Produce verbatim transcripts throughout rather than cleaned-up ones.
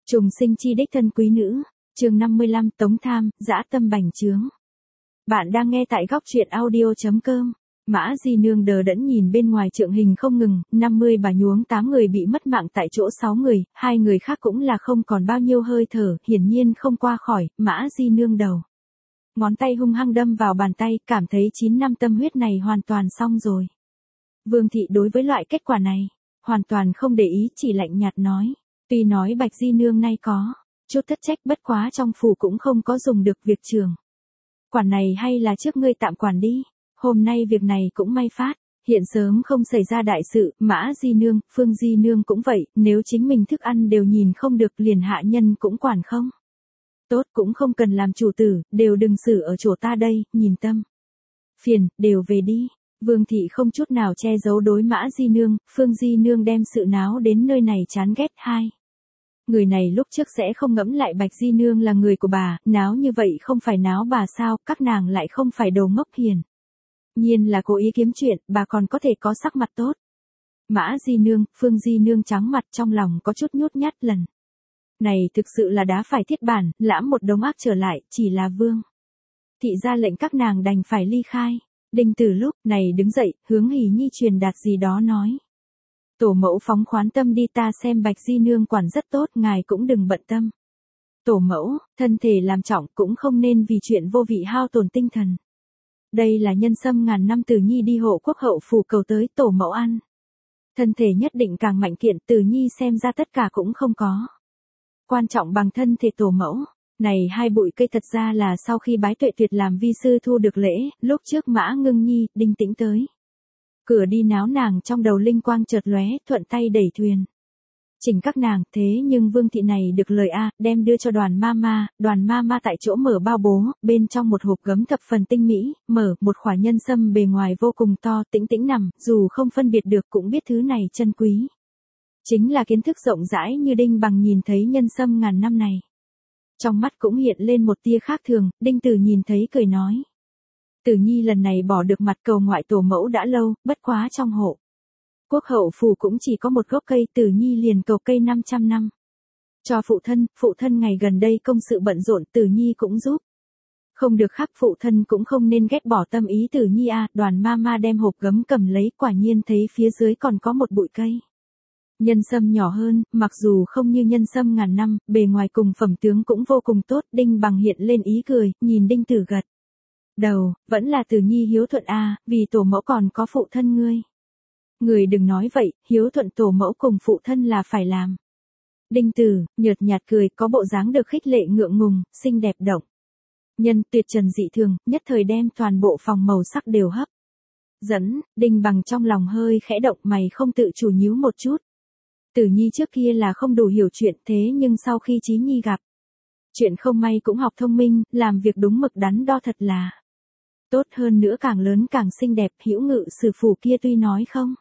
Trùng sinh chi đích thân quý nữ, chương năm mươi lăm Tống Tham, dã tâm bành trướng. Bạn đang nghe tại góc truyện audio.com. Mã Di Nương đờ đẫn nhìn bên ngoài trượng hình không ngừng, năm mươi bà nhuống tám người bị mất mạng tại chỗ sáu người, hai người khác cũng là không còn bao nhiêu hơi thở, hiển nhiên không qua khỏi. Mã Di Nương đầu ngón tay hung hăng đâm vào bàn tay, cảm thấy chín năm tâm huyết này hoàn toàn xong rồi. Vương thị đối với loại kết quả này hoàn toàn không để ý, chỉ lạnh nhạt nói, tuy nói Bạch Di Nương nay có chút thất trách, bất quá trong phủ cũng không có dùng được việc trường quản này, hay là trước ngươi tạm quản đi. Hôm nay việc này cũng may phát hiện sớm không xảy ra đại sự. Mã Di Nương, Phương Di Nương cũng vậy, nếu chính mình thức ăn đều nhìn không được, liền hạ nhân cũng quản không tốt, cũng không cần làm chủ tử, đều đừng xử ở chỗ ta đây, nhìn tâm phiền, đều về đi. Vương thị không chút nào che giấu đối Mã Di Nương, Phương Di Nương đem sự náo đến nơi này chán ghét. Hai người này lúc trước sẽ không ngẫm lại Bạch Di Nương là người của bà, náo như vậy không phải náo bà sao, các nàng lại không phải đồ ngốc hiền nhiên là cố ý kiếm chuyện, bà còn có thể có sắc mặt tốt. Mã Di Nương, Phương Di Nương trắng mặt, trong lòng có chút nhút nhát, lần này thực sự là đá phải thiết bản, lãm một đống ác trở lại, chỉ là Vương thị ra lệnh các nàng đành phải ly khai. Đinh Tử lúc này đứng dậy, hướng Hỉ Nhi truyền đạt gì đó nói, tổ mẫu phóng khoán tâm đi, ta xem Bạch Di Nương quản rất tốt, ngài cũng đừng bận tâm. Tổ mẫu, thân thể làm trọng, cũng không nên vì chuyện vô vị hao tổn tinh thần. Đây là nhân sâm ngàn năm Tử Nhi đi hộ quốc hậu phủ cầu tới, tổ mẫu ăn thân thể nhất định càng mạnh kiện. Tử Nhi xem ra tất cả cũng không có quan trọng bằng thân thể tổ mẫu. Này hai bụi cây thật ra là sau khi bái Tuệ Tuyệt làm vi sư thu được lễ, lúc trước Mã Ngưng Nhi, Đinh Tĩnh tới cửa đi náo nàng, trong đầu linh quang chợt lóe, thuận tay đẩy thuyền chỉnh các nàng. Thế nhưng Vương thị này được lời a, đem đưa cho Đoàn Mama. Đoàn Mama tại chỗ mở bao bố, bên trong một hộp gấm thập phần tinh mỹ, mở một khỏa nhân sâm bề ngoài vô cùng to. Tĩnh Tĩnh nằm, dù không phân biệt được cũng biết thứ này chân quý, chính là kiến thức rộng rãi như Đinh Bằng nhìn thấy nhân sâm ngàn năm này, trong mắt cũng hiện lên một tia khác thường. Đinh Tử nhìn thấy cười nói, Tử Nhi lần này bỏ được mặt cầu ngoại tổ mẫu đã lâu, bất quá trong hộ quốc hậu phủ cũng chỉ có một gốc cây, Tử Nhi liền cầu cây năm trăm năm cho phụ thân. Phụ thân ngày gần đây công sự bận rộn, Tử Nhi cũng giúp không được khắc, phụ thân cũng không nên ghét bỏ tâm ý Tử Nhi a. Đoàn Mama đem hộp gấm cầm lấy, quả nhiên thấy phía dưới còn có một bụi cây nhân sâm nhỏ hơn, mặc dù không như nhân sâm ngàn năm, bề ngoài cùng phẩm tướng cũng vô cùng tốt. Đinh Bằng hiện lên ý cười, nhìn Đinh Tử gật đầu, vẫn là Tử Nhi hiếu thuận a, vì tổ mẫu còn có phụ thân ngươi. Người đừng nói vậy, hiếu thuận tổ mẫu cùng phụ thân là phải làm. Đinh Tử nhợt nhạt cười, có bộ dáng được khích lệ ngượng ngùng, xinh đẹp động nhân, tuyệt trần dị thường, nhất thời đem toàn bộ phòng màu sắc đều hấp dẫn. Đinh Bằng trong lòng hơi khẽ động, mày không tự chủ nhíu một chút. Tử Nhi trước kia là không đủ hiểu chuyện, thế nhưng sau khi Chí Nhi gặp chuyện không may cũng học thông minh, làm việc đúng mực đắn đo, thật là tốt, hơn nữa càng lớn càng xinh đẹp. Hữu Ngự Sử phủ kia tuy nói không.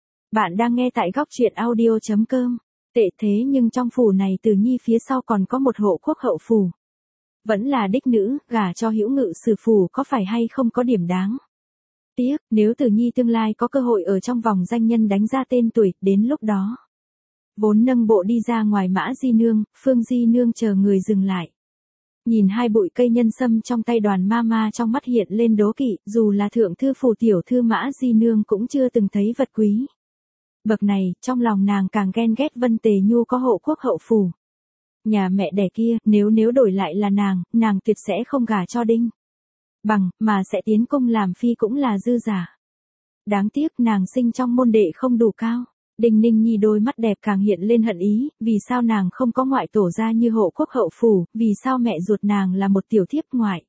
Bạn đang nghe tại góc truyện audio.com. Tệ thế nhưng trong phủ này Tử Nhi phía sau còn có một hộ quốc hậu phủ, vẫn là đích nữ, gả cho Hữu Ngự Sử phủ có phải hay không có điểm đáng tiếc. Nếu Tử Nhi tương lai có cơ hội ở trong vòng danh nhân đánh ra tên tuổi, đến lúc đó vốn nâng bộ đi ra ngoài Mã Di Nương, Phương Di Nương chờ người dừng lại. Nhìn hai bụi cây nhân sâm trong tay Đoàn Mama, trong mắt hiện lên đố kỵ, dù là thượng thư phủ tiểu thư Mã Di Nương cũng chưa từng thấy vật quý bậc này, trong lòng nàng càng ghen ghét Vân Tề Nhu có hộ quốc hậu phủ nhà mẹ đẻ kia. Nếu nếu đổi lại là nàng, nàng tuyệt sẽ không gả cho Đinh Bằng, mà sẽ tiến cung làm phi cũng là dư giả. Đáng tiếc nàng sinh trong môn đệ không đủ cao. Đinh Ninh Nhi đôi mắt đẹp càng hiện lên hận ý, vì sao nàng không có ngoại tổ gia như hộ quốc hậu phủ, vì sao mẹ ruột nàng là một tiểu thiếp ngoại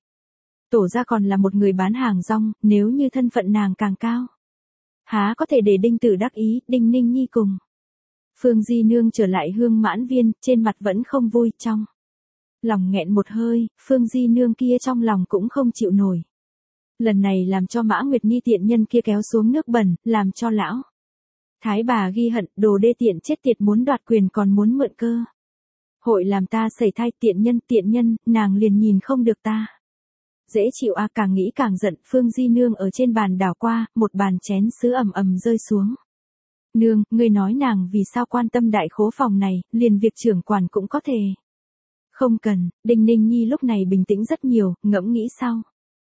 tổ gia còn là một người bán hàng rong, nếu như thân phận nàng càng cao, há có thể để Đinh Tử đắc ý. Đinh Ninh Nhi cùng Phương Di Nương trở lại Hương Mãn Viên, trên mặt vẫn không vui, trong lòng nghẹn một hơi. Phương Di Nương kia trong lòng cũng không chịu nổi, lần này làm cho Mã Nguyệt Ni tiện nhân kia kéo xuống nước bẩn, làm cho lão thái bà ghi hận, đồ đê tiện chết tiệt, muốn đoạt quyền còn muốn mượn cơ hội làm ta sẩy thai. Tiện nhân, tiện nhân, nàng liền nhìn không được ta dễ chịu a. Càng nghĩ càng giận, Phương Di Nương ở trên bàn đảo qua, một bàn chén sứ ầm ầm rơi xuống. Nương, ngươi nói nàng vì sao quan tâm đại khố phòng này, liền việc trưởng quản cũng có thể. Không cần, Đinh Ninh Nhi lúc này bình tĩnh rất nhiều, ngẫm nghĩ sau.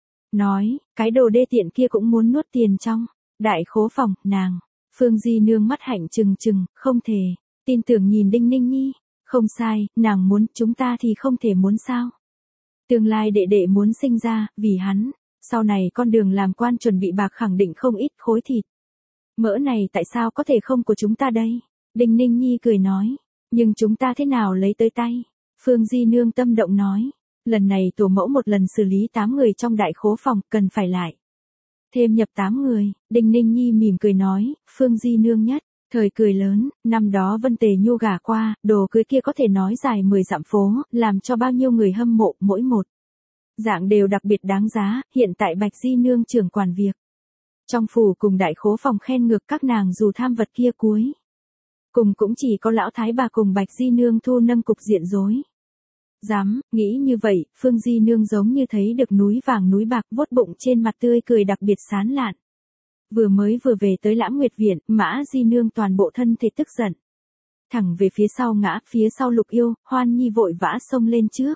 Nói, cái đồ đê tiện kia cũng muốn nuốt tiền trong đại khố phòng, nàng. Phương Di Nương mắt hạnh trừng trừng, không thể, tin tưởng nhìn Đinh Ninh Nhi. Không sai, nàng muốn, chúng ta thì không thể muốn sao. Tương lai đệ đệ muốn sinh ra, vì hắn, sau này con đường làm quan chuẩn bị bạc khẳng định không ít khối thịt. Mỡ này tại sao có thể không của chúng ta đây? Đinh Ninh Nhi cười nói, nhưng chúng ta thế nào lấy tới tay? Phương Di Nương tâm động nói, lần này tổ mẫu một lần xử lý tám người trong đại khố phòng, cần phải lại thêm nhập tám người. Đinh Ninh Nhi mỉm cười nói, Phương Di Nương nhất, thời cười lớn, năm đó Vân Tề Nhu gả qua, đồ cưới kia có thể nói dài mười dặm phố, làm cho bao nhiêu người hâm mộ, mỗi một dạng đều đặc biệt đáng giá, hiện tại Bạch Di Nương trưởng quản việc. Trong phủ cùng đại khố phòng khen ngược các nàng dù tham vật kia cuối. Cùng cũng chỉ có lão thái bà cùng Bạch Di Nương thu nâng cục diện rối. Dám, nghĩ như vậy, Phương Di Nương giống như thấy được núi vàng núi bạc, vuốt bụng trên mặt tươi cười đặc biệt sán lạn. Vừa mới vừa về tới Lãm Nguyệt Viện, Mã Di Nương toàn bộ thân thể tức giận. Thẳng về phía sau ngã, phía sau Lục Yêu, Hoan Nhi vội vã xông lên trước.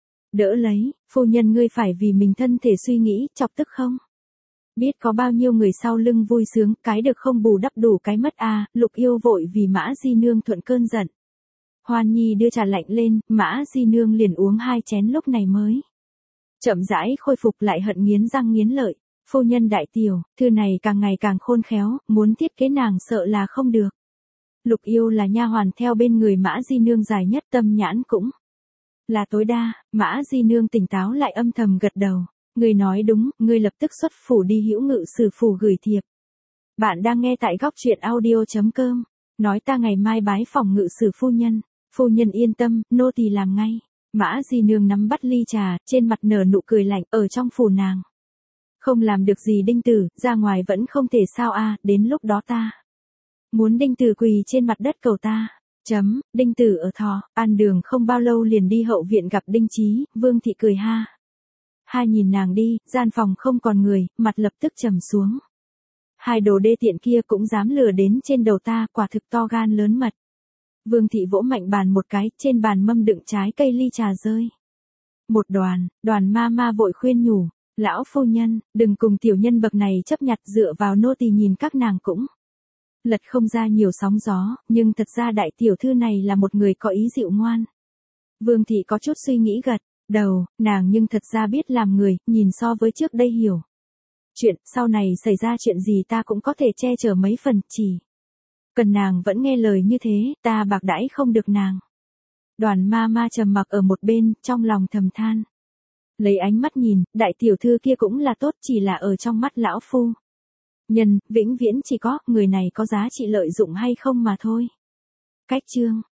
Đỡ lấy, phu nhân ngươi phải vì mình thân thể suy nghĩ, chọc tức không? Biết có bao nhiêu người sau lưng vui sướng, cái được không bù đắp đủ cái mất à, Lục Yêu vội vì Mã Di Nương thuận cơn giận. Hoan Nhi đưa trà lạnh lên, Mã Di Nương liền uống hai chén lúc này mới chậm rãi khôi phục lại hận nghiến răng nghiến lợi. Phu nhân đại tiểu, thư này càng ngày càng khôn khéo, muốn thiết kế nàng sợ là không được. Lục Yêu là nha hoàn theo bên người Mã Di Nương dài nhất, tâm nhãn cũng là tối đa. Mã Di Nương tỉnh táo lại âm thầm gật đầu. Ngươi nói đúng, ngươi lập tức xuất phủ đi Hữu Ngự Sử phủ gửi thiệp. Bạn đang nghe tại góc truyện audio chấm com. Nói ta ngày mai bái phòng Ngự Sử phu nhân. Phu nhân yên tâm, nô tỳ làm ngay. Mã Di Nương nắm bắt ly trà, trên mặt nở nụ cười lạnh, ở trong phủ nàng không làm được gì Đinh Tử, ra ngoài vẫn không thể sao a, đến lúc đó ta muốn Đinh Tử quỳ trên mặt đất cầu ta. Chấm, Đinh Tử ở Thọ, An Đường không bao lâu liền đi hậu viện gặp Đinh Chí, Vương thị cười ha. Hai nhìn nàng đi, gian phòng không còn người, mặt lập tức trầm xuống. Hai đồ đê tiện kia cũng dám lừa đến trên đầu ta, quả thực to gan lớn mật. Vương thị vỗ mạnh bàn một cái, trên bàn mâm đựng trái cây ly trà rơi. Một đoàn, đoàn ma ma vội khuyên nhủ, lão phu nhân, đừng cùng tiểu nhân bậc này chấp nhặt, dựa vào nô tỳ nhìn các nàng cũng lật không ra nhiều sóng gió, nhưng thật ra đại tiểu thư này là một người có ý dịu ngoan. Vương thị có chút suy nghĩ gật đầu, nàng nhưng thật ra biết làm người, nhìn so với trước đây hiểu. Chuyện, sau này xảy ra chuyện gì ta cũng có thể che chở mấy phần, chỉ cần nàng vẫn nghe lời như thế, ta bạc đãi không được nàng. Đoàn ma ma trầm mặc ở một bên, trong lòng thầm than. Lấy ánh mắt nhìn, đại tiểu thư kia cũng là tốt, chỉ là ở trong mắt lão phu nhân, vĩnh viễn chỉ có, người này có giá trị lợi dụng hay không mà thôi. Cách chương